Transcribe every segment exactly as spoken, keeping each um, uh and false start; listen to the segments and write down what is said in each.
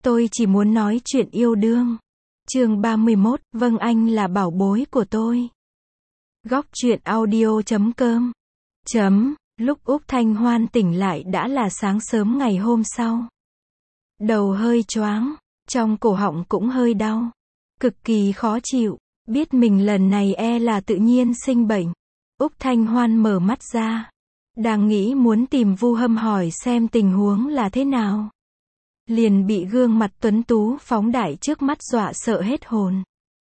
Tôi chỉ muốn nói chuyện yêu đương. Chương ba mươi mốt, vâng anh là bảo bối của tôi. Góc truyện audio chấm com. Chấm, lúc Úc Thanh Hoan tỉnh lại đã là sáng sớm ngày hôm sau. Đầu hơi choáng, trong cổ họng cũng hơi đau. Cực kỳ khó chịu, biết mình lần này e là tự nhiên sinh bệnh. Úc Thanh Hoan mở mắt ra. Đang nghĩ muốn tìm Vu Hâm hỏi xem tình huống là thế nào. Liền bị gương mặt tuấn tú phóng đại trước mắt dọa sợ hết hồn.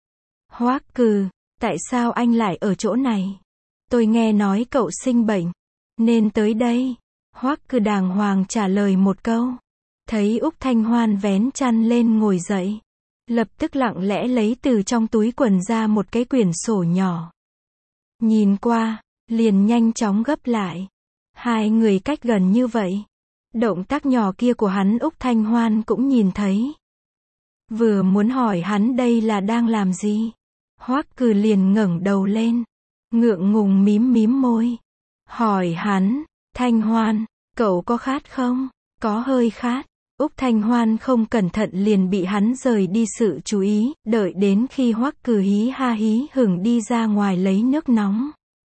Hoắc Cừ, tại sao anh lại ở chỗ này? Tôi nghe nói cậu sinh bệnh, nên tới đây. Hoắc Cừ đàng hoàng trả lời một câu. Thấy Úc Thanh Hoan vén chăn lên ngồi dậy. Lập tức lặng lẽ lấy từ trong túi quần ra một cái quyển sổ nhỏ. Nhìn qua, liền nhanh chóng gấp lại. Hai người cách gần như vậy. Động tác nhỏ kia của hắn Úc Thanh Hoan cũng nhìn thấy. Vừa muốn hỏi hắn đây là đang làm gì. Hoắc Cừ liền ngẩng đầu lên. Ngượng ngùng mím mím môi. Hỏi hắn, Thanh Hoan, cậu có khát không? Có hơi khát. Úc Thanh Hoan không cẩn thận liền bị hắn rời đi sự chú ý, đợi đến khi Hoắc Cừ hí ha hí hửng đi ra ngoài lấy nước nóng.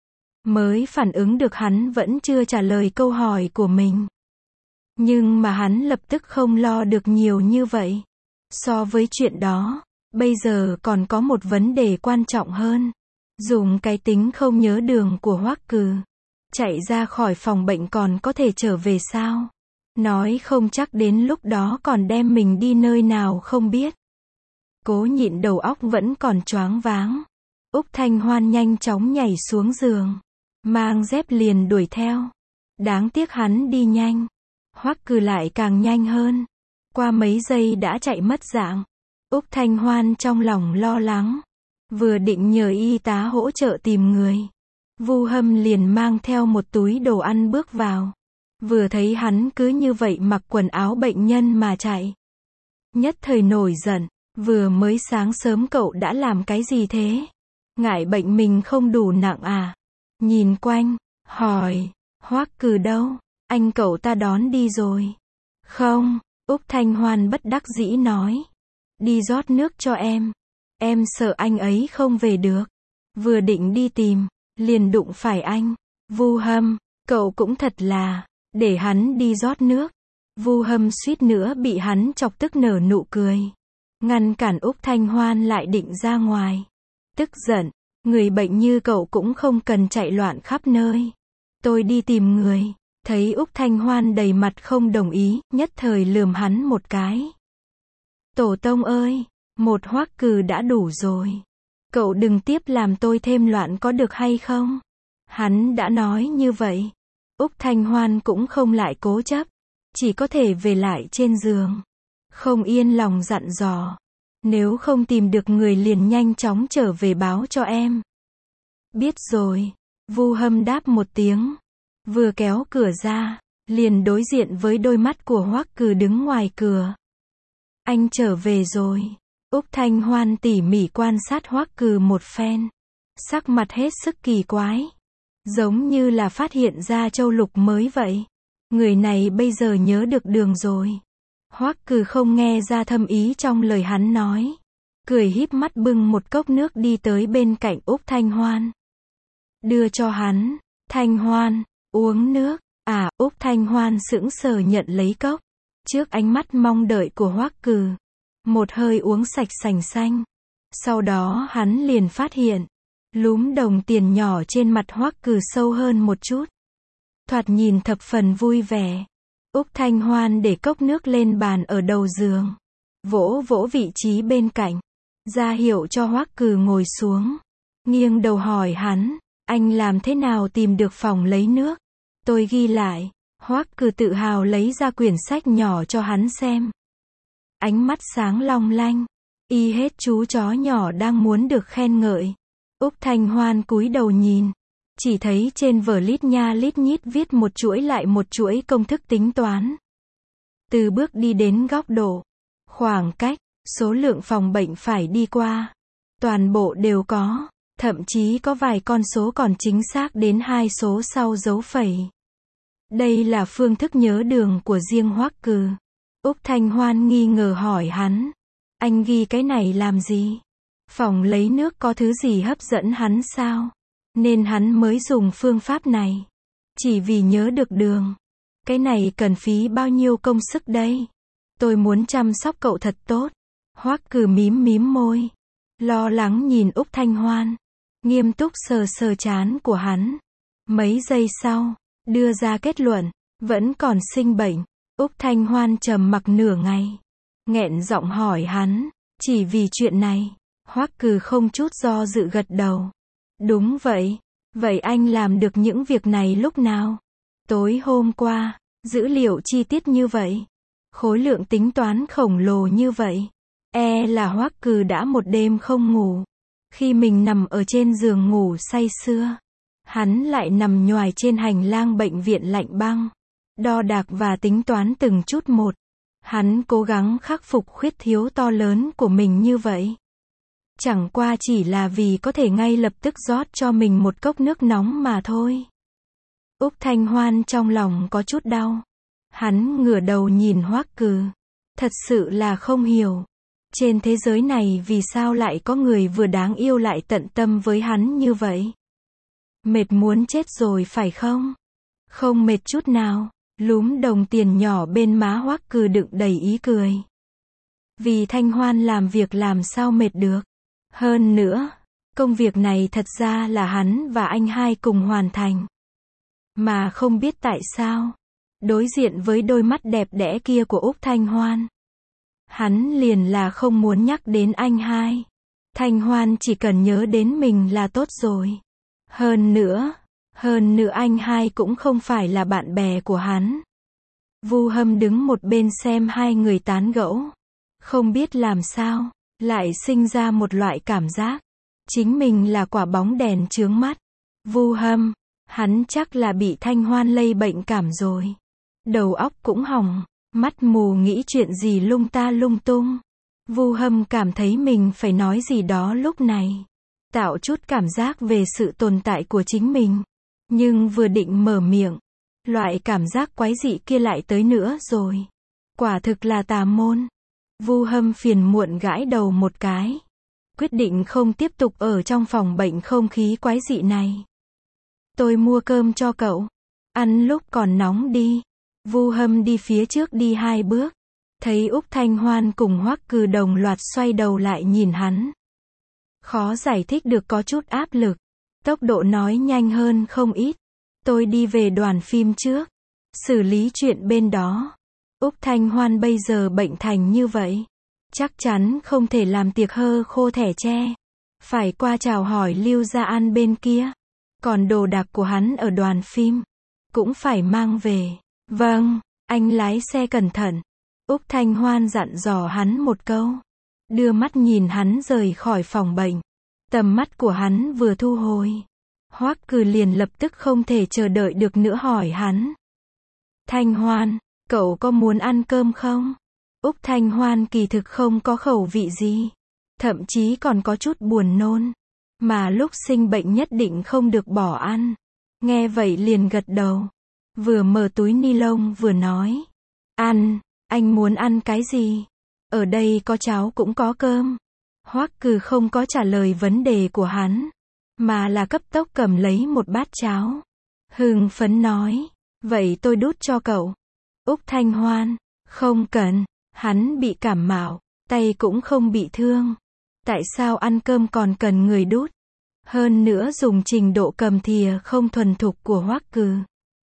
Mới phản ứng được hắn vẫn chưa trả lời câu hỏi của mình. Nhưng mà hắn lập tức không lo được nhiều như vậy. So với chuyện đó, bây giờ còn có một vấn đề quan trọng hơn. Dùng cái tính không nhớ đường của Hoắc Cừ. Chạy ra khỏi phòng bệnh còn có thể trở về sao? Nói không chắc đến lúc đó còn đem mình đi nơi nào không biết. Cố nhịn đầu óc vẫn còn choáng váng. Úc Thanh Hoan nhanh chóng nhảy xuống giường. Mang dép liền đuổi theo. Đáng tiếc hắn đi nhanh. Hoắc Cừ lại càng nhanh hơn. Qua mấy giây đã chạy mất dạng. Úc Thanh Hoan trong lòng lo lắng. Vừa định nhờ y tá hỗ trợ tìm người. Vu Hâm liền mang theo một túi đồ ăn bước vào. Vừa thấy hắn cứ như vậy mặc quần áo bệnh nhân mà chạy. Nhất thời nổi giận. Vừa mới sáng sớm cậu đã làm cái gì thế? Ngại bệnh mình không đủ nặng à? Nhìn quanh, hỏi, Hoắc Cừ đâu? Anh cậu ta đón đi rồi. Không, Úc Thanh Hoan bất đắc dĩ nói. Đi rót nước cho em. Em sợ anh ấy không về được. Vừa định đi tìm, liền đụng phải anh. Vu Hâm, cậu cũng thật là, để hắn đi rót nước. Vu Hâm suýt nữa bị hắn chọc tức nở nụ cười. Ngăn cản Úc Thanh Hoan lại định ra ngoài. Tức giận, người bệnh như cậu cũng không cần chạy loạn khắp nơi. Tôi đi tìm người. Thấy Úc Thanh Hoan đầy mặt không đồng ý, nhất thời lườm hắn một cái. Tổ tông ơi, một Hoắc Cừ đã đủ rồi. Cậu đừng tiếp làm tôi thêm loạn có được hay không? Hắn đã nói như vậy. Úc Thanh Hoan cũng không lại cố chấp. Chỉ có thể về lại trên giường. Không yên lòng dặn dò. Nếu không tìm được người liền nhanh chóng trở về báo cho em. Biết rồi. Vu Hâm đáp một tiếng. Vừa kéo cửa ra, liền đối diện với đôi mắt của Hoắc Cừ đứng ngoài cửa. Anh trở về rồi. Úc Thanh Hoan tỉ mỉ quan sát Hoắc Cừ một phen. Sắc mặt hết sức kỳ quái. Giống như là phát hiện ra châu lục mới vậy. Người này bây giờ nhớ được đường rồi. Hoắc Cừ không nghe ra thâm ý trong lời hắn nói. Cười híp mắt bưng một cốc nước đi tới bên cạnh Úc Thanh Hoan. Đưa cho hắn. Thanh Hoan, uống nước. À, Úc Thanh Hoan sững sờ nhận lấy cốc. Trước ánh mắt mong đợi của Hoắc Cừ. Một hơi uống sạch sành xanh. Sau đó hắn liền phát hiện. Lúm đồng tiền nhỏ trên mặt Hoắc Cừ sâu hơn một chút. Thoạt nhìn thập phần vui vẻ. Úc Thanh Hoan để cốc nước lên bàn ở đầu giường. Vỗ vỗ vị trí bên cạnh. Ra hiệu cho Hoắc Cừ ngồi xuống. Nghiêng đầu hỏi hắn. Anh làm thế nào tìm được phòng lấy nước? Tôi ghi lại. Hoắc Cừ tự hào lấy ra quyển sách nhỏ cho hắn xem. Ánh mắt sáng long lanh. Y hết chú chó nhỏ đang muốn được khen ngợi. Úc Thanh Hoan cúi đầu nhìn. Chỉ thấy trên vở lít nha lít nhít viết một chuỗi lại một chuỗi công thức tính toán. Từ bước đi đến góc độ, khoảng cách, số lượng phòng bệnh phải đi qua. Toàn bộ đều có. Thậm chí có vài con số còn chính xác đến hai số sau dấu phẩy. Đây là phương thức nhớ đường của riêng Hoắc Cừ. Úc Thanh Hoan nghi ngờ hỏi hắn. Anh ghi cái này làm gì? Phòng lấy nước có thứ gì hấp dẫn hắn sao? Nên hắn mới dùng phương pháp này. Chỉ vì nhớ được đường. Cái này cần phí bao nhiêu công sức đây? Tôi muốn chăm sóc cậu thật tốt. Hoắc Cừ mím mím môi. Lo lắng nhìn Úc Thanh Hoan. Nghiêm túc sờ sờ trán của hắn. Mấy giây sau, đưa ra kết luận. Vẫn còn sinh bệnh. Úc Thanh Hoan trầm mặc nửa ngày. Nghẹn giọng hỏi hắn. Chỉ vì chuyện này. Hoắc Cừ không chút do dự gật đầu. Đúng vậy. Vậy anh làm được những việc này lúc nào? Tối hôm qua. Dữ liệu chi tiết như vậy. Khối lượng tính toán khổng lồ như vậy. E là Hoắc Cừ đã một đêm không ngủ. Khi mình nằm ở trên giường ngủ say sưa. Hắn lại nằm nhoài trên hành lang bệnh viện lạnh băng. Đo đạc và tính toán từng chút một. Hắn cố gắng khắc phục khuyết thiếu to lớn của mình như vậy. Chẳng qua chỉ là vì có thể ngay lập tức rót cho mình một cốc nước nóng mà thôi. Úc Thanh Hoan trong lòng có chút đau. Hắn ngửa đầu nhìn Hoắc Cừ. Thật sự là không hiểu. Trên thế giới này vì sao lại có người vừa đáng yêu lại tận tâm với hắn như vậy? Mệt muốn chết rồi phải không? Không mệt chút nào. Lúm đồng tiền nhỏ bên má Hoắc Cừ đựng đầy ý cười. Vì Thanh Hoan làm việc làm sao mệt được. Hơn nữa, công việc này thật ra là hắn và anh hai cùng hoàn thành. Mà không biết tại sao, đối diện với đôi mắt đẹp đẽ kia của Úc Thanh Hoan, hắn liền là không muốn nhắc đến anh hai. Thanh Hoan chỉ cần nhớ đến mình là tốt rồi. Hơn nữa, hơn nữa anh hai cũng không phải là bạn bè của hắn. Vu Hâm đứng một bên xem hai người tán gẫu. Không biết làm sao, lại sinh ra một loại cảm giác. Chính mình là quả bóng đèn chướng mắt. Vu Hâm, hắn chắc là bị Thanh Hoan lây bệnh cảm rồi. Đầu óc cũng hỏng, mắt mù nghĩ chuyện gì lung ta lung tung. Vu Hâm cảm thấy mình phải nói gì đó lúc này. Tạo chút cảm giác về sự tồn tại của chính mình. Nhưng vừa định mở miệng, loại cảm giác quái dị kia lại tới nữa rồi. Quả thực là tà môn. Vu Hâm phiền muộn gãi đầu một cái. Quyết định không tiếp tục ở trong phòng bệnh không khí quái dị này. Tôi mua cơm cho cậu. Ăn lúc còn nóng đi. Vu Hâm đi phía trước đi hai bước. Thấy Úc Thanh Hoan cùng Hoắc Cừ đồng loạt xoay đầu lại nhìn hắn. Khó giải thích được có chút áp lực. Tốc độ nói nhanh hơn không ít. Tôi đi về đoàn phim trước. Xử lý chuyện bên đó. Úc Thanh Hoan bây giờ bệnh thành như vậy. Chắc chắn không thể làm tiệc hơ khô thẻ tre. Phải qua chào hỏi Lưu Gia An bên kia. Còn đồ đạc của hắn ở đoàn phim. Cũng phải mang về. Vâng, anh lái xe cẩn thận. Úc Thanh Hoan dặn dò hắn một câu. Đưa mắt nhìn hắn rời khỏi phòng bệnh. Tầm mắt của hắn vừa thu hồi. Hoắc Cừ liền lập tức không thể chờ đợi được nữa hỏi hắn. Thanh Hoan, cậu có muốn ăn cơm không? Úc Thanh Hoan kỳ thực không có khẩu vị gì. Thậm chí còn có chút buồn nôn. Mà lúc sinh bệnh nhất định không được bỏ ăn. Nghe vậy liền gật đầu. Vừa mở túi ni lông vừa nói. Ăn, anh muốn ăn cái gì? Ở đây có cháo cũng có cơm. Hoắc Cừ không có trả lời vấn đề của hắn. Mà là cấp tốc cầm lấy một bát cháo. Hưng phấn nói. Vậy tôi đút cho cậu. Úc Thanh Hoan. Không cần. Hắn bị cảm mạo. Tay cũng không bị thương. Tại sao ăn cơm còn cần người đút? Hơn nữa dùng trình độ cầm thìa không thuần thục của Hoắc Cừ.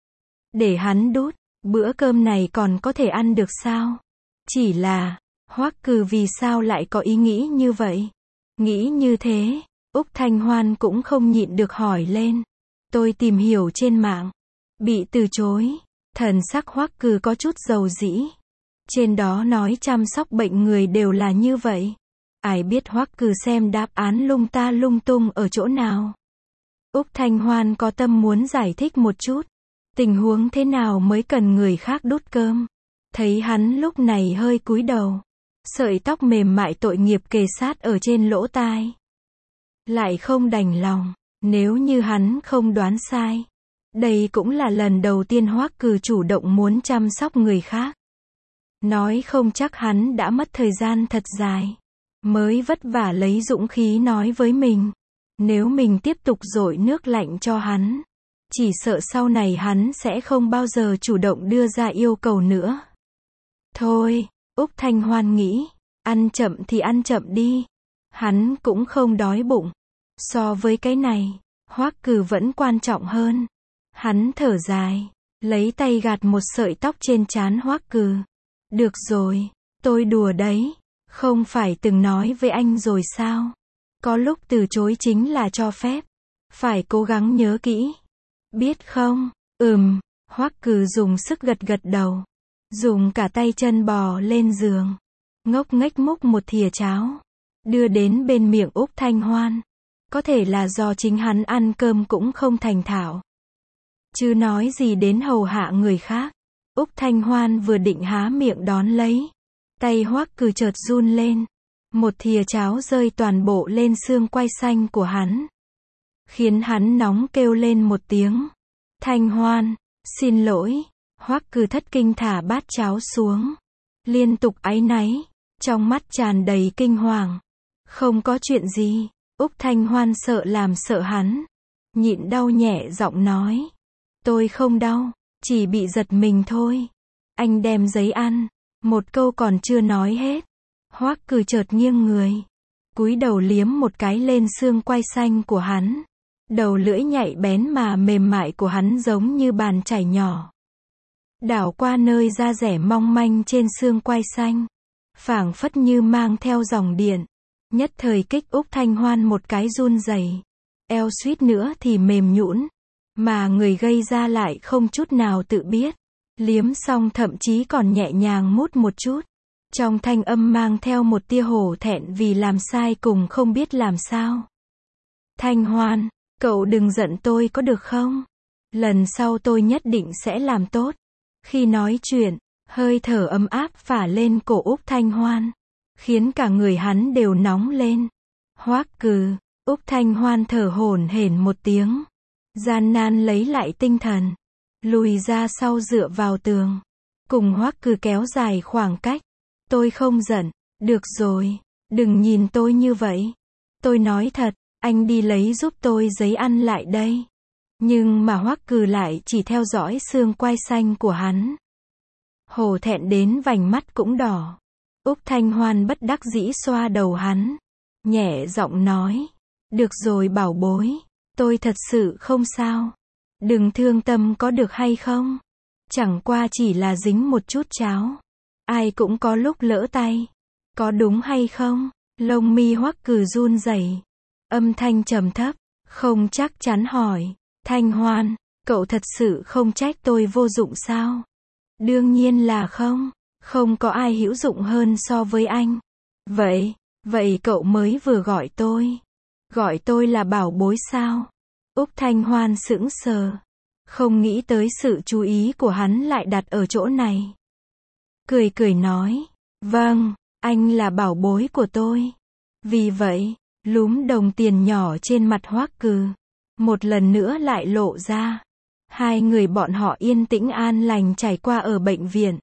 Để hắn đút. Bữa cơm này còn có thể ăn được sao? Chỉ là, Hoắc Cừ vì sao lại có ý nghĩ như vậy? Nghĩ như thế, Úc Thanh Hoan cũng không nhịn được hỏi lên. Tôi tìm hiểu trên mạng. Bị từ chối. Thần sắc Hoắc Cừ có chút dầu dĩ. Trên đó nói chăm sóc bệnh người đều là như vậy. Ai biết Hoắc Cừ xem đáp án lung ta lung tung ở chỗ nào. Úc Thanh Hoan có tâm muốn giải thích một chút. Tình huống thế nào mới cần người khác đút cơm. Thấy hắn lúc này hơi cúi đầu. Sợi tóc mềm mại tội nghiệp kề sát ở trên lỗ tai. Lại không đành lòng. Nếu như hắn không đoán sai. Đây cũng là lần đầu tiên Hoắc Cừ chủ động muốn chăm sóc người khác. Nói không chắc hắn đã mất thời gian thật dài, mới vất vả lấy dũng khí nói với mình. Nếu mình tiếp tục dội nước lạnh cho hắn, chỉ sợ sau này hắn sẽ không bao giờ chủ động đưa ra yêu cầu nữa. Thôi, Úc Thanh Hoan nghĩ, ăn chậm thì ăn chậm đi. Hắn cũng không đói bụng. So với cái này, Hoắc Cừ vẫn quan trọng hơn. Hắn thở dài, lấy tay gạt một sợi tóc trên trán Hoắc Cừ. Được rồi, tôi đùa đấy. Không phải từng nói với anh rồi sao? Có lúc từ chối chính là cho phép. Phải cố gắng nhớ kỹ. Biết không? Ừm, Hoắc Cừ dùng sức gật gật đầu. Dùng cả tay chân bò lên giường. Ngốc nghếch múc một thìa cháo. Đưa đến bên miệng Úc Thanh Hoan. Có thể là do chính hắn ăn cơm cũng không thành thạo. Chứ nói gì đến hầu hạ người khác. Úc Thanh Hoan vừa định há miệng đón lấy. Tay Hoắc Cừ chợt run lên. Một thìa cháo rơi toàn bộ lên xương quai xanh của hắn. Khiến hắn nóng kêu lên một tiếng. Thanh Hoan, xin lỗi. Hoắc Cừ thất kinh thả bát cháo xuống. Liên tục áy náy. Trong mắt tràn đầy kinh hoàng. Không có chuyện gì. Úc Thanh Hoan sợ làm sợ hắn. Nhịn đau nhẹ giọng nói. Tôi không đau. Chỉ bị giật mình thôi. Anh đem giấy ăn. Một câu còn chưa nói hết. Hoắc Cừ chợt nghiêng người. Cúi đầu liếm một cái lên xương quai xanh của hắn. Đầu lưỡi nhạy bén mà mềm mại của hắn giống như bàn chải nhỏ. Đảo qua nơi da rẻ mong manh trên xương quai xanh. Phảng phất như mang theo dòng điện. Nhất thời kích Úc Thanh Hoan một cái run rẩy. Eo suýt nữa thì mềm nhũn. Mà người gây ra lại không chút nào tự biết. Liếm xong thậm chí còn nhẹ nhàng mút một chút. Trong thanh âm mang theo một tia hổ thẹn vì làm sai cùng không biết làm sao. Thanh Hoan, cậu đừng giận tôi có được không? Lần sau tôi nhất định sẽ làm tốt. Khi nói chuyện, hơi thở ấm áp phả lên cổ Úc Thanh Hoan. Khiến cả người hắn đều nóng lên. Hoắc Cừ, Úc Thanh Hoan thở hổn hển một tiếng. Gian nan lấy lại tinh thần. Lùi ra sau dựa vào tường. Cùng Hoắc Cừ kéo dài khoảng cách. Tôi không giận. Được rồi. Đừng nhìn tôi như vậy. Tôi nói thật. Anh đi lấy giúp tôi giấy ăn lại đây. Nhưng mà Hoắc Cừ lại chỉ theo dõi xương quai xanh của hắn. Hổ thẹn đến vành mắt cũng đỏ. Úc Thanh Hoan bất đắc dĩ xoa đầu hắn. Nhẹ giọng nói. Được rồi bảo bối. Tôi thật sự không sao. Đừng thương tâm có được hay không? Chẳng qua chỉ là dính một chút cháo. Ai cũng có lúc lỡ tay. Có đúng hay không? Lông mi Hoắc Cừ run rẩy. Âm thanh trầm thấp. Không chắc chắn hỏi. Thanh Hoan, cậu thật sự không trách tôi vô dụng sao? Đương nhiên là không. Không có ai hữu dụng hơn so với anh. Vậy, vậy cậu mới vừa gọi tôi. Gọi tôi là bảo bối sao? Úc Thanh Hoan sững sờ. Không nghĩ tới sự chú ý của hắn lại đặt ở chỗ này. Cười cười nói. Vâng, anh là bảo bối của tôi. Vì vậy, lúm đồng tiền nhỏ trên mặt Hoắc Cừ. Một lần nữa lại lộ ra. Hai người bọn họ yên tĩnh an lành trải qua ở bệnh viện.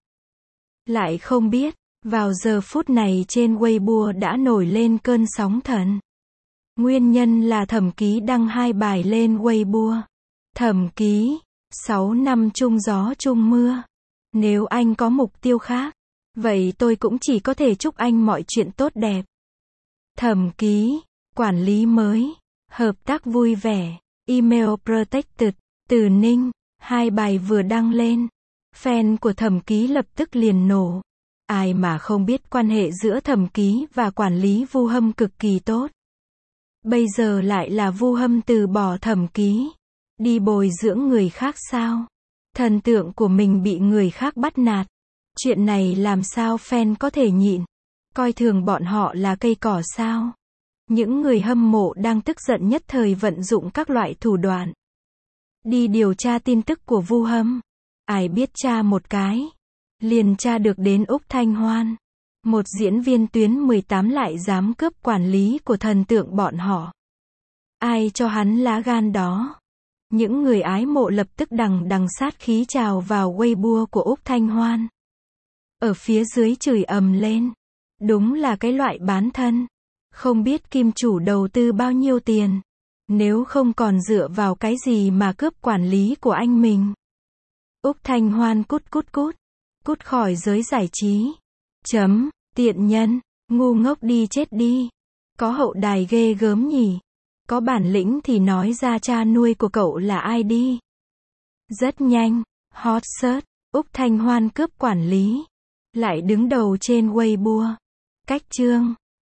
Lại không biết, vào giờ phút này trên Weibo đã nổi lên cơn sóng thần. Nguyên nhân là Thẩm Ký đăng hai bài lên Weibo. Thẩm Ký, sáu năm chung gió chung mưa. Nếu anh có mục tiêu khác, vậy tôi cũng chỉ có thể chúc anh mọi chuyện tốt đẹp. Thẩm Ký, quản lý mới, hợp tác vui vẻ, email protected, từ Ninh, hai bài vừa đăng lên. Fan của Thẩm Ký lập tức liền nổ. Ai mà không biết quan hệ giữa Thẩm Ký và quản lý Vu Hâm cực kỳ tốt. Bây giờ lại là Vu Hâm từ bỏ Thẩm Ký. Đi bồi dưỡng người khác sao? Thần tượng của mình bị người khác bắt nạt. Chuyện này làm sao fan có thể nhịn? Coi thường bọn họ là cây cỏ sao? Những người hâm mộ đang tức giận nhất thời vận dụng các loại thủ đoạn. Đi điều tra tin tức của Vu Hâm. Ai biết tra một cái. Liền tra được đến Úc Thanh Hoan. Một diễn viên tuyến mười tám lại dám cướp quản lý của thần tượng bọn họ. Ai cho hắn lá gan đó? Những người ái mộ lập tức đằng đằng sát khí trào vào Weibo của Úc Thanh Hoan. Ở phía dưới chửi ầm lên. Đúng là cái loại bán thân. Không biết kim chủ đầu tư bao nhiêu tiền. Nếu không còn dựa vào cái gì mà cướp quản lý của anh mình. Úc Thanh Hoan cút cút cút. Cút khỏi giới giải trí. Chấm, tiện nhân, ngu ngốc đi chết đi. Có hậu đài ghê gớm nhỉ. Có bản lĩnh thì nói ra cha nuôi của cậu là ai đi. Rất nhanh, hot search, Úc Thanh Hoan cướp quản lý. Lại đứng đầu trên Weibo. Cách chương